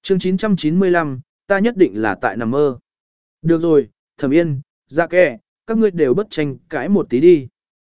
chương 995, ta nhất định là tại nằm mơ. Được rồi, Thẩm Yên, Dạ Kẻ, các ngươi đều bất tranh cãi một tí đi.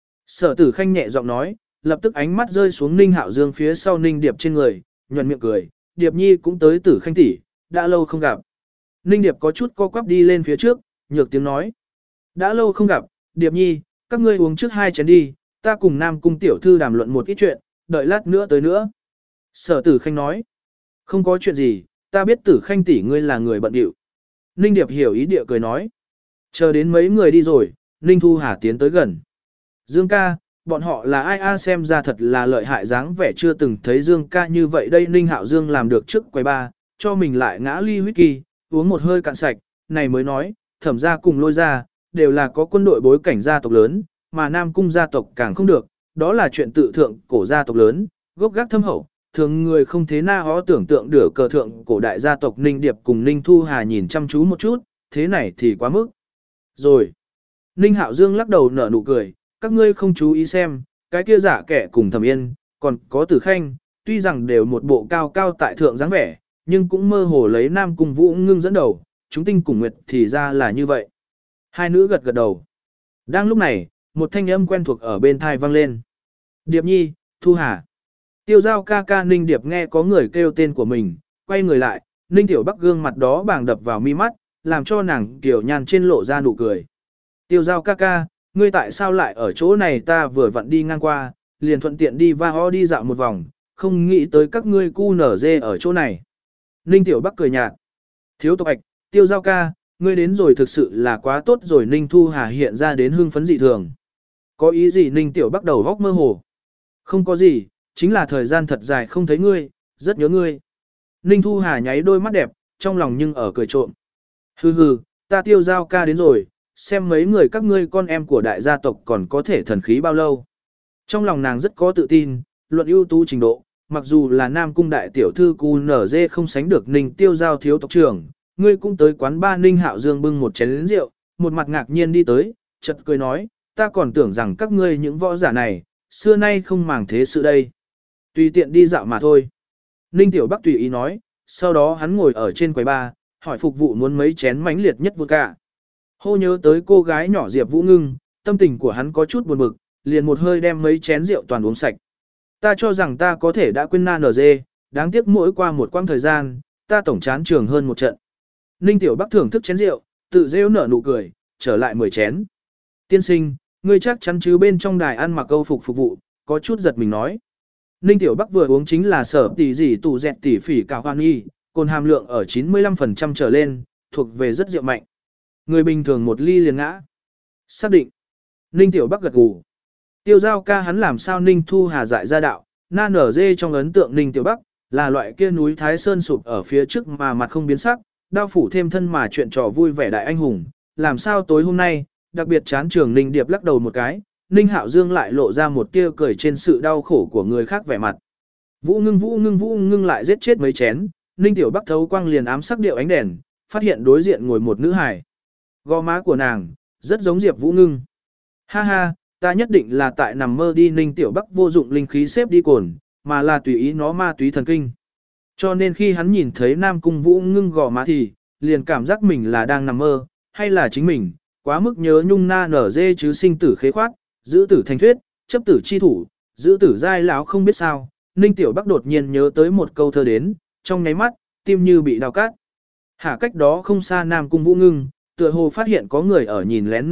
Sở Tử Khanh nhẹ giọng nói, lập tức ánh mắt rơi xuống Ninh Hạo Dương phía sau Ninh Điệp trên người, nhuận miệng cười, Điệp Nhi cũng tới Tử Khanh tỷ, đã lâu không gặp. Ninh Điệp có chút co quắp đi lên phía trước, nhược tiếng nói. Đã lâu không gặp, Điệp Nhi, các ngươi uống trước 2 chén đi, ta cùng Nam Cung tiểu thư đàm luận một ít chuyện, đợi lát nữa tới nữa. Sở Tử Khanh nói. Không có chuyện gì, ta biết Tử Khanh tỷ ngươi là người bận điệu. Ninh Điệp hiểu ý địa cười nói. Chờ đến mấy người đi rồi, Ninh Thu Hà tiến tới gần. Dương ca, bọn họ là ai a, xem ra thật là lợi hại, dáng vẻ chưa từng thấy Dương ca như vậy đây. Ninh Hạo Dương làm được trước quầy ba, cho mình lại ngã ly whisky, uống một hơi cạn sạch, này mới nói, Thẩm gia cùng Lôi gia đều là có quân đội bối cảnh gia tộc lớn, mà Nam Cung gia tộc càng không được, đó là chuyện tự thượng cổ gia tộc lớn, gốc gác thâm hậu, thường người không thế na hó tưởng tượng được cờ thượng cổ đại gia tộc. Ninh Điệp cùng Ninh Thu Hà nhìn chăm chú một chút, thế này thì quá mức. Rồi. Ninh Hạo Dương lắc đầu nở nụ cười, các ngươi không chú ý xem, cái kia Dạ Kẻ cùng Thẩm Yên, còn có Tử Khanh, tuy rằng đều một bộ cao cao tại thượng dáng vẻ, nhưng cũng mơ hồ lấy Nam Cung Vũ Ngưng dẫn đầu, chúng tinh cùng nguyệt thì ra là như vậy. Hai nữ gật gật đầu. Đang lúc này, một thanh âm quen thuộc ở bên thai vang lên. Điệp Nhi, Thu Hà. Tiêu Giao ca ca. Ninh Điệp nghe có người kêu tên của mình, quay người lại, Ninh Tiểu Bắc gương mặt đó bàng đập vào mi mắt, làm cho nàng tiểu nhàn trên lộ ra nụ cười. Tiêu Giao ca ca, ngươi tại sao lại ở chỗ này? Ta vừa vặn đi ngang qua, liền thuận tiện đi đi dạo một vòng, không nghĩ tới các ngươi cu nở dê ở chỗ này. Ninh Tiểu Bắc cười nhạt. Thiếu tộc ạch, Tiêu Giao ca, ngươi đến rồi thực sự là quá tốt rồi. Ninh Thu Hà hiện ra đến hưng phấn dị thường. Có ý gì? Ninh Tiểu Bắc đầu góc mơ hồ. Không có gì, chính là thời gian thật dài không thấy ngươi, rất nhớ ngươi. Ninh Thu Hà nháy đôi mắt đẹp, trong lòng nhưng ở cười trộm. Hừ hừ, ta Tiêu Giao ca đến rồi, xem mấy người các ngươi con em của đại gia tộc còn có thể thần khí bao lâu. Trong lòng nàng rất có tự tin, luận ưu tú trình độ, mặc dù là Nam Cung đại tiểu thư QNZ không sánh được Ninh Tiêu Giao thiếu tộc trưởng, ngươi cũng tới quán ba. Ninh Hạo Dương bưng một chén rượu, một mặt ngạc nhiên đi tới, chợt cười nói, ta còn tưởng rằng các ngươi những võ giả này, xưa nay không màng thế sự đây. Tùy tiện đi dạo mà thôi. Ninh Tiểu Bắc tùy ý nói, sau đó hắn ngồi ở trên quầy bar, hỏi phục vụ muốn mấy chén mãnh liệt nhất vodka. Hô nhớ tới cô gái nhỏ Diệp Vũ Ngưng, tâm tình của hắn có chút buồn bực, liền một hơi đem mấy chén rượu toàn uống sạch. Ta cho rằng ta có thể đã quên NG, đáng tiếc mỗi qua một quãng thời gian, ta tổng chán trường hơn một trận. Ninh Tiểu Bắc thưởng thức chén rượu, tự rêu nở nụ cười, trở lại 10 chén. Tiên sinh, ngươi chắc chắn chứ? Bên trong đài ăn mặc câu phục vụ, có chút giật mình nói. Ninh Tiểu Bắc vừa uống chính là sở tỷ gì tủ dẹt tỷ phỉ cào hoan y, cồn hàm lượng ở 95% trở lên, thuộc về rất rượu mạnh. Người bình thường một ly liền ngã. Xác định. Ninh Tiểu Bắc gật gù. Tiêu Giao ca hắn làm sao? Ninh Thu Hà dại ra đạo, na nở dê trong ấn tượng Ninh Tiểu Bắc, là loại kia núi Thái Sơn sụp ở phía trước mà mặt không biến sắc, đao phủ thêm thân mà chuyện trò vui vẻ đại anh hùng. Làm sao tối hôm nay, đặc biệt chán trường? Ninh Điệp lắc đầu một cái, Ninh Hạo Dương lại lộ ra một tia cười trên sự đau khổ của người khác vẻ mặt. Vũ Ngưng lại giết chết mấy chén, Ninh Tiểu Bắc thấu quang liền ám sắc điệu ánh đèn, phát hiện đối diện ngồi một nữ hài. Gò má của nàng, rất giống Diệp Vũ Ngưng. Ha ha, ta nhất định là tại nằm mơ đi. Ninh Tiểu Bắc vô dụng linh khí xếp đi cồn, mà là tùy ý nó ma túy thần kinh. Cho nên khi hắn nhìn thấy Nam Cung Vũ Ngưng gò má thì, liền cảm giác mình là đang nằm mơ, hay là chính mình, quá mức nhớ nhung na nở dê chứ. Sinh tử khế khoát, giữ tử thành thuyết, chấp tử chi thủ, giữ tử giai lão không biết sao. Ninh Tiểu Bắc đột nhiên nhớ tới một câu thơ đến, trong nháy mắt, tim như bị đào cát. Hạ cách đó không xa Nam Cung Vũ Ngưng, tựa hồ phát hiện có người ở nhìn lén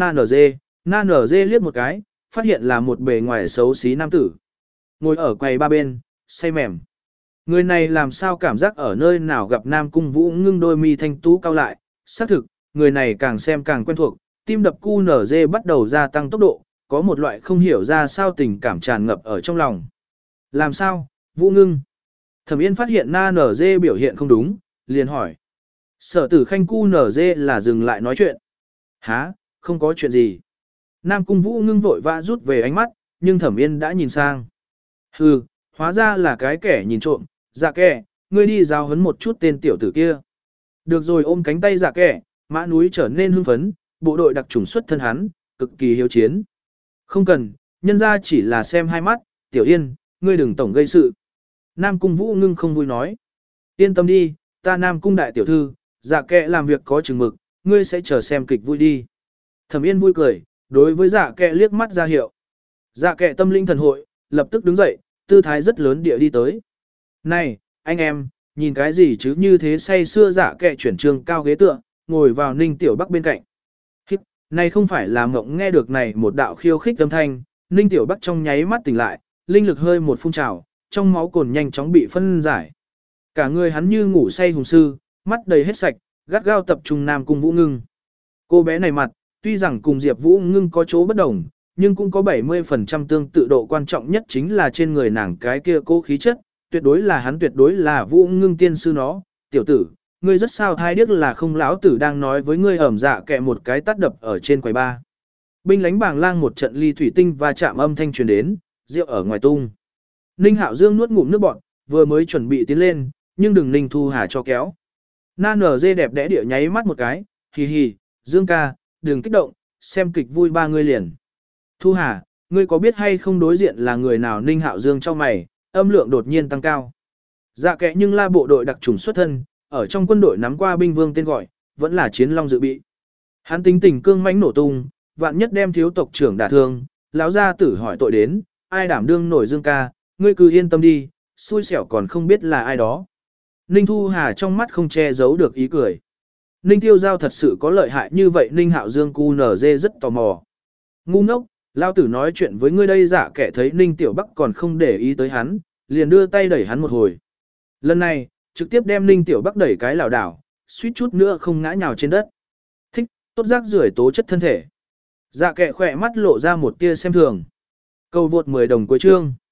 Na Nở Dê liếc một cái, phát hiện là một bề ngoài xấu xí nam tử. Ngồi ở quầy ba bên, say mềm. Người này làm sao cảm giác ở nơi nào gặp Nam Cung Vũ Ngưng? Đôi mi thanh tú cao lại, xác thực, người này càng xem càng quen thuộc, tim đập QNZ bắt đầu gia tăng tốc độ, có một loại không hiểu ra sao tình cảm tràn ngập ở trong lòng. Làm sao, Vũ Ngưng? Thẩm Yên phát hiện Na Nở Dê biểu hiện không đúng, liền hỏi. Sở Tử Khanh QNZ là dừng lại nói chuyện. Hả, không có chuyện gì. Nam Cung Vũ Ngưng vội vã rút về ánh mắt, nhưng Thẩm Yên đã nhìn sang. Hừ, hóa ra là cái kẻ nhìn trộm. Dạ Kẻ, ngươi đi giáo huấn một chút tên tiểu tử kia. Được rồi. Ôm cánh tay Dạ Kẻ, Mã Núi trở nên hưng phấn, bộ đội đặc chủng xuất thân hắn, cực kỳ hiếu chiến. Không cần, nhân ra chỉ là xem hai mắt. Tiểu Yên, ngươi đừng tổng gây sự. Nam Cung Vũ Ngưng không vui nói. Yên tâm đi, ta Nam Cung đại tiểu thư, dạ kệ làm việc có chừng mực, ngươi sẽ chờ xem kịch vui đi. Thẩm Yên vui cười, đối với dạ kệ liếc mắt ra hiệu. Dạ kệ tâm linh thần hội, lập tức đứng dậy, tư thái rất lớn địa đi tới. Này, anh em, nhìn cái gì chứ như thế say xưa dạ kệ chuyển trường cao ghế tựa, ngồi vào Ninh Tiểu Bắc bên cạnh. Này không phải là mộng nghe được này một đạo khiêu khích âm thanh, Ninh Tiểu Bắc trong nháy mắt tỉnh lại, linh lực hơi một phun trào, trong máu cồn nhanh chóng bị phân giải. Cả người hắn như ngủ say hùng sư, mắt đầy hết sạch, gắt gao tập trung Nam Cung Vũ Ngưng. Cô bé này mặt, tuy rằng cùng Diệp Vũ Ngưng có chỗ bất đồng, nhưng cũng có 70% tương tự độ quan trọng nhất chính là trên người nàng cái kia cô khí chất, tuyệt đối là hắn tuyệt đối là Vũ Ngưng tiên sư nó, tiểu tử, ngươi rất sao thai điếc là không lão tử đang nói với ngươi ẩm dạ kẹ một cái tát đập ở trên quầy ba. Binh lính bàng lang một trận ly thủy tinh và chạm âm thanh truyền đến, rượu ở ngoài tung. Ninh Hạo Dương nuốt ngụm nước bọt, vừa mới chuẩn bị tiến lên, nhưng đừng Ninh Thu Hà cho kéo. Na nở dê đẹp đẽ địa nháy mắt một cái, hì hì, Dương ca, đừng kích động, xem kịch vui ba ngươi liền. Thu Hà, ngươi có biết hay không đối diện là người nào? Ninh Hạo Dương cho mày, âm lượng đột nhiên tăng cao. Dạ kệ nhưng là bộ đội đặc trùng xuất thân, ở trong quân đội nắm qua binh vương tên gọi, vẫn là chiến long dự bị. Hắn tính tình cương mãnh nổ tung, vạn nhất đem thiếu tộc trưởng đả thương, lão gia tử hỏi tội đến, ai đảm đương nổi Dương ca, ngươi cứ yên tâm đi, xui xẻo còn không biết là ai đó. Ninh Thu Hà trong mắt không che giấu được ý cười. Ninh Tiêu Giao thật sự có lợi hại như vậy? Ninh Hạo Dương QNZ rất tò mò. Ngu ngốc, lão tử nói chuyện với ngươi đây. Dạ kẻ thấy Ninh Tiểu Bắc còn không để ý tới hắn, liền đưa tay đẩy hắn một hồi. Lần này, trực tiếp đem Ninh Tiểu Bắc đẩy cái lảo đảo, suýt chút nữa không ngã nhào trên đất. Thích, tốt rác rưởi tố chất thân thể. Dạ kệ khỏe mắt lộ ra một tia xem thường. Câu vượt 10 đồng cuối chương.